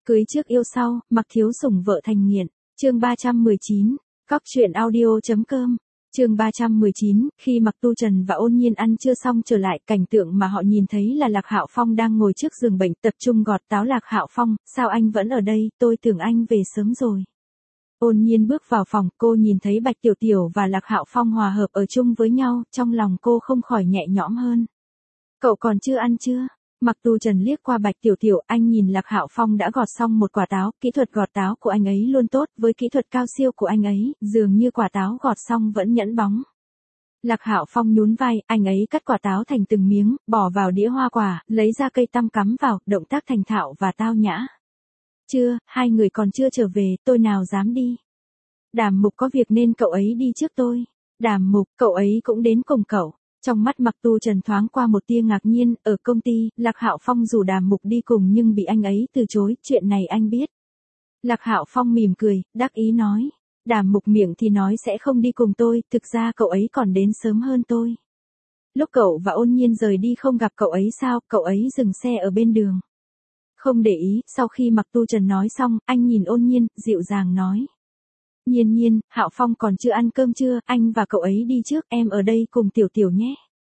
Cưới trước yêu sau, mặc thiếu sủng vợ thành nghiện. Chương 319. Cóc truyện audio.com. Chương 319, khi Mặc Tu Trần và Ôn Nhiên ăn trưa xong trở lại, cảnh tượng mà họ nhìn thấy là Lạc Hạo Phong đang ngồi trước giường bệnh tập trung gọt táo. Lạc Hạo Phong, sao anh vẫn ở đây, tôi tưởng anh về sớm rồi. Ôn Nhiên bước vào phòng, cô nhìn thấy Bạch Tiểu Tiểu và Lạc Hạo Phong hòa hợp ở chung với nhau, trong lòng cô không khỏi nhẹ nhõm hơn. Cậu còn chưa ăn chưa? Mặc Tu Trần liếc qua Bạch Tiểu Tiểu, anh nhìn Lạc Hạo Phong đã gọt xong một quả táo, kỹ thuật gọt táo của anh ấy luôn tốt, với kỹ thuật cao siêu của anh ấy, dường như quả táo gọt xong vẫn nhẵn bóng. Lạc Hạo Phong nhún vai, anh ấy cắt quả táo thành từng miếng, bỏ vào đĩa hoa quả, lấy ra cây tăm cắm vào, động tác thành thạo và tao nhã. Chưa, hai người còn chưa trở về, tôi nào dám đi. Đàm Mục có việc nên cậu ấy đi trước tôi. Đàm Mục, cậu ấy cũng đến cùng cậu. Trong mắt Mặc Tu Trần thoáng qua một tia ngạc nhiên, ở công ty, Lạc Hạo Phong rủ Đàm Mục đi cùng nhưng bị anh ấy từ chối, chuyện này anh biết. Lạc Hạo Phong mỉm cười, đắc ý nói. Đàm Mục miệng thì nói sẽ không đi cùng tôi, thực ra cậu ấy còn đến sớm hơn tôi. Lúc cậu và Ôn Nhiên rời đi không gặp cậu ấy sao, cậu ấy dừng xe ở bên đường. Không để ý, sau khi Mặc Tu Trần nói xong, anh nhìn Ôn Nhiên, dịu dàng nói. Nhiên Nhiên, Hạo Phong còn chưa ăn cơm chưa, anh và cậu ấy đi trước, em ở đây cùng Tiểu Tiểu nhé.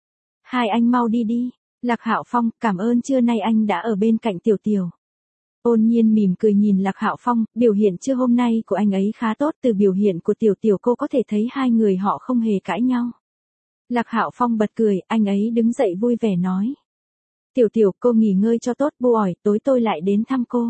Hai anh mau đi đi. Lạc Hạo Phong, cảm ơn trưa nay anh đã ở bên cạnh Tiểu Tiểu. Ôn Nhiên mỉm cười nhìn Lạc Hạo Phong, biểu hiện trưa hôm nay của anh ấy khá tốt, từ biểu hiện của Tiểu Tiểu cô có thể thấy hai người họ không hề cãi nhau. Lạc Hạo Phong bật cười, anh ấy đứng dậy vui vẻ nói. Tiểu Tiểu, cô nghỉ ngơi cho tốt, bu ỏi, tối tôi lại đến thăm cô.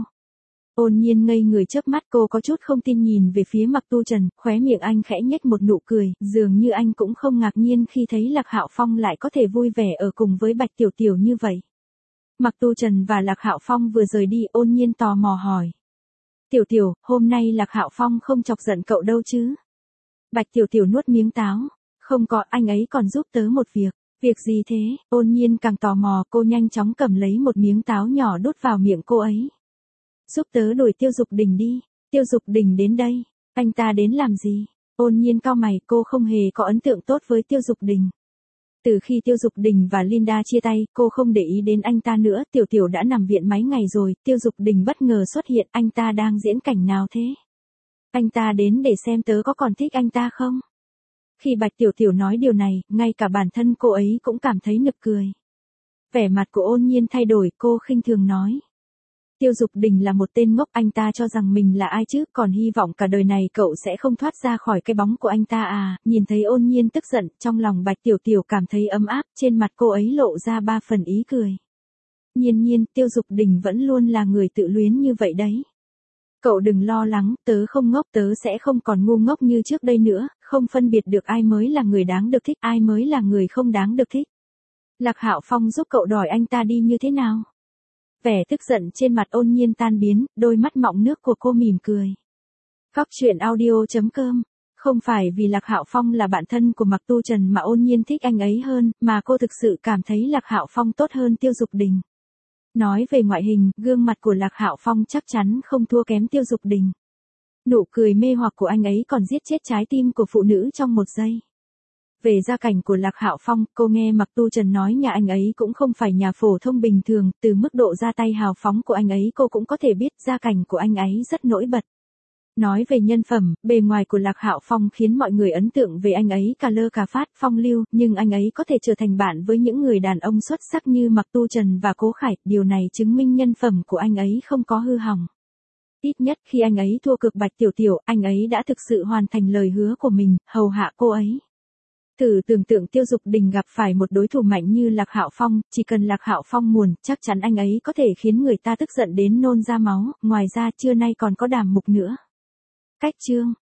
Ôn Nhiên ngây người chớp mắt, cô có chút không tin nhìn về phía Mặc Tu Trần, khóe miệng anh khẽ nhếch một nụ cười, dường như anh cũng không ngạc nhiên khi thấy Lạc Hạo Phong lại có thể vui vẻ ở cùng với Bạch Tiểu Tiểu như vậy. Mặc Tu Trần và Lạc Hạo Phong vừa rời đi, Ôn Nhiên tò mò hỏi. Tiểu Tiểu, hôm nay Lạc Hạo Phong không chọc giận cậu đâu chứ? Bạch Tiểu Tiểu nuốt miếng táo. Không có, anh ấy còn giúp tớ một việc. Việc gì thế? Ôn Nhiên càng tò mò, cô nhanh chóng cầm lấy một miếng táo nhỏ đút vào miệng cô ấy. Giúp tớ đuổi Tiêu Dục Đình đi. Tiêu Dục Đình đến đây. Anh ta đến làm gì? Ôn Nhiên cau mày, cô không hề có ấn tượng tốt với Tiêu Dục Đình. Từ khi Tiêu Dục Đình và Linda chia tay, cô không để ý đến anh ta nữa. Tiểu Tiểu đã nằm viện mấy ngày rồi, Tiêu Dục Đình bất ngờ xuất hiện, anh ta đang diễn cảnh nào thế? Anh ta đến để xem tớ có còn thích anh ta không? Khi Bạch Tiểu Tiểu nói điều này, ngay cả bản thân cô ấy cũng cảm thấy nực cười. Vẻ mặt của Ôn Nhiên thay đổi, cô khinh thường nói. Tiêu Dục Đình là một tên ngốc, anh ta cho rằng mình là ai chứ, còn hy vọng cả đời này cậu sẽ không thoát ra khỏi cái bóng của anh ta à. Nhìn thấy Ôn Nhiên tức giận, trong lòng Bạch Tiểu Tiểu cảm thấy ấm áp, trên mặt cô ấy lộ ra 3 phần ý cười. Nhiên Nhiên, Tiêu Dục Đình vẫn luôn là người tự luyến như vậy đấy. Cậu đừng lo lắng, tớ không ngốc, tớ sẽ không còn ngu ngốc như trước đây nữa, không phân biệt được ai mới là người đáng được thích, ai mới là người không đáng được thích. Lạc Hạo Phong giúp cậu đòi anh ta đi như thế nào? Vẻ tức giận trên mặt Ôn Nhiên tan biến, đôi mắt mọng nước của cô mỉm cười. Cóc truyện audio.com. Không phải vì Lạc Hạo Phong là bạn thân của Mặc Tu Trần mà Ôn Nhiên thích anh ấy hơn, mà cô thực sự cảm thấy Lạc Hạo Phong tốt hơn Tiêu Dục Đình. Nói về ngoại hình, gương mặt của Lạc Hạo Phong chắc chắn không thua kém Tiêu Dục Đình. Nụ cười mê hoặc của anh ấy còn giết chết trái tim của phụ nữ trong một giây. Về gia cảnh của Lạc Hạo Phong, cô nghe Mặc Tu Trần nói nhà anh ấy cũng không phải nhà phổ thông bình thường, từ mức độ ra tay hào phóng của anh ấy cô cũng có thể biết gia cảnh của anh ấy rất nổi bật. Nói về nhân phẩm, bề ngoài của Lạc Hạo Phong khiến mọi người ấn tượng về anh ấy cà lơ cà phát, phong lưu, nhưng anh ấy có thể trở thành bạn với những người đàn ông xuất sắc như Mặc Tu Trần và Cố Khải, điều này chứng minh nhân phẩm của anh ấy không có hư hỏng. Ít nhất khi anh ấy thua cực Bạch Tiểu Tiểu, anh ấy đã thực sự hoàn thành lời hứa của mình, hầu hạ cô ấy. Thử tưởng tượng Tiêu Dục Đình gặp phải một đối thủ mạnh như Lạc Hạo Phong, chỉ cần Lạc Hạo Phong muốn, chắc chắn anh ấy có thể khiến người ta tức giận đến nôn ra máu, ngoài ra trưa nay còn có Đàm Mục nữa. Cách chương